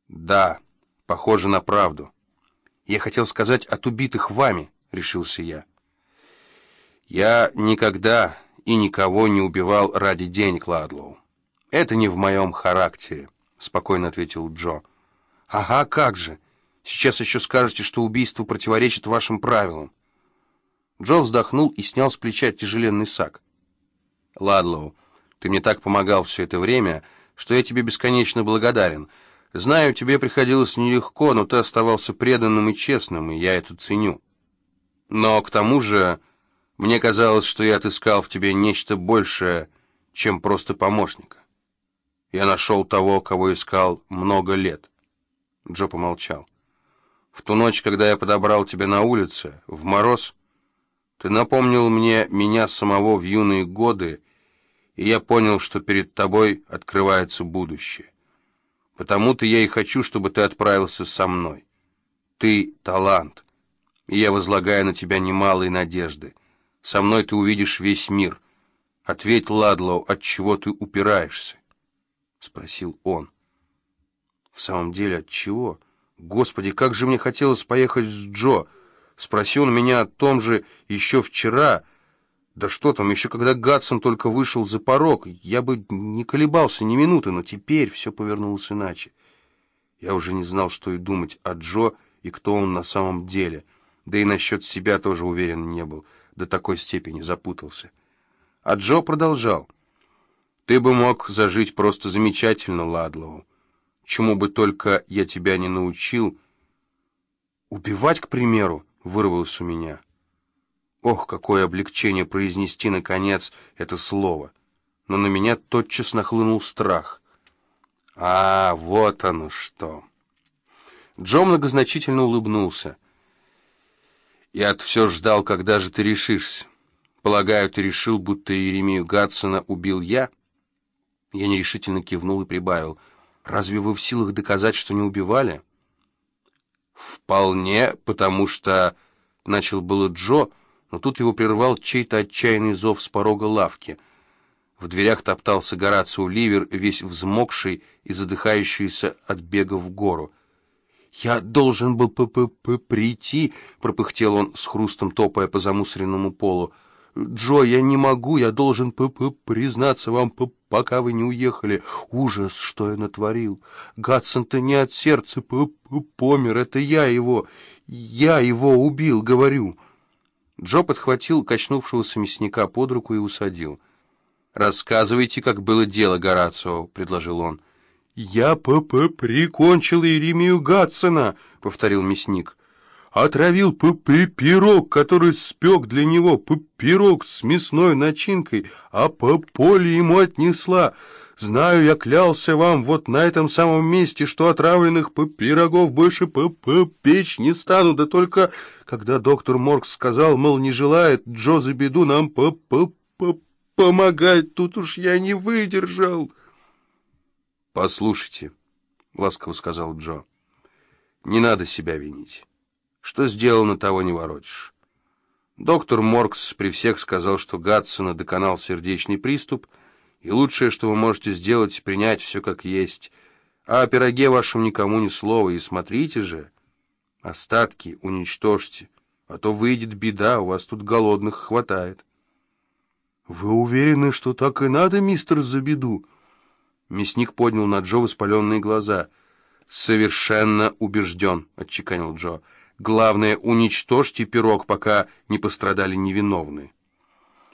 Да, похоже на правду. Я хотел сказать от убитых вами, решился я. Я никогда и никого не убивал ради денег, Ладлоу. Это не в моем характере, спокойно ответил Джо. Ага, как же. Сейчас еще скажете, что убийство противоречит вашим правилам. Джо вздохнул и снял с плеча тяжеленный сак. Ладлоу, ты мне так помогал все это время, что я тебе бесконечно благодарен. Знаю, тебе приходилось нелегко, но ты оставался преданным и честным, и я это ценю. Но к тому же мне казалось, что я отыскал в тебе нечто большее, чем просто помощника. Я нашел того, кого искал много лет. Джо помолчал. В ту ночь, когда я подобрал тебя на улице, в мороз, ты напомнил мне меня самого в юные годы, и я понял, что перед тобой открывается будущее. Потому-то я и хочу, чтобы ты отправился со мной. Ты — талант, и я возлагаю на тебя немалые надежды. Со мной ты увидишь весь мир. Ответь, Ладлоу, от чего ты упираешься? — спросил он. В самом деле, от чего? Господи, как же мне хотелось поехать с Джо. Спросил он меня о том же еще вчера. Да что там, еще когда Гадсон только вышел за порог, я бы не колебался ни минуты, но теперь все повернулось иначе. Я уже не знал, что и думать о Джо и кто он на самом деле. Да и насчет себя тоже уверен не был, до такой степени запутался. А Джо продолжал. «Ты бы мог зажить просто замечательно, Ладлоу. Чему бы только я тебя не научил...» «Убивать, к примеру?» — вырвалось у меня. Ох, какое облегчение произнести, наконец, это слово. Но на меня тотчас нахлынул страх. А, вот оно что. Джо многозначительно улыбнулся. Я все ждал, когда же ты решишься. Полагаю, ты решил, будто Иеремию Гадсона убил я? Я нерешительно кивнул и прибавил. Разве вы в силах доказать, что не убивали? Вполне, потому что... Начал было Джо, но тут его прервал чей-то отчаянный зов с порога лавки. В дверях топтался Горацио Ливер, весь взмокший и задыхающийся от бега в гору. «Я должен был прийти», — пропыхтел он с хрустом, топая по замусоренному полу. «Джо, я не могу, я должен признаться вам, пока вы не уехали. Ужас, что я натворил. Гадсон-то не от сердца помер, это я его убил, говорю». Джо подхватил качнувшегося мясника под руку и усадил. «Рассказывайте, как было дело, Горацио», — предложил он. «Я прикончил Иеремию Гадсона», — повторил мясник. «Отравил пирог, который спек для него, пирог с мясной начинкой, а Поле ему отнесла. Знаю, я клялся вам вот на этом самом месте, что отравленных пирогов больше печь не стану, да только когда доктор Моркс сказал, мол, не желает Джо за беду нам помогать, тут уж я не выдержал». «Послушайте», — ласково сказал Джо, — «не надо себя винить. Что сделано, того не воротишь. Доктор Моркс при всех сказал, что Гадсона доконал сердечный приступ, и лучшее, что вы можете сделать, принять все как есть. А о пироге вашем никому ни слова, и смотрите же, остатки уничтожьте, а то выйдет беда, у вас тут голодных хватает». «Вы уверены, что так и надо, мистер Забеду?» Мясник поднял на Джо воспаленные глаза. «Совершенно убежден», — отчеканил Джо. «Главное, уничтожьте пирог, пока не пострадали невиновные».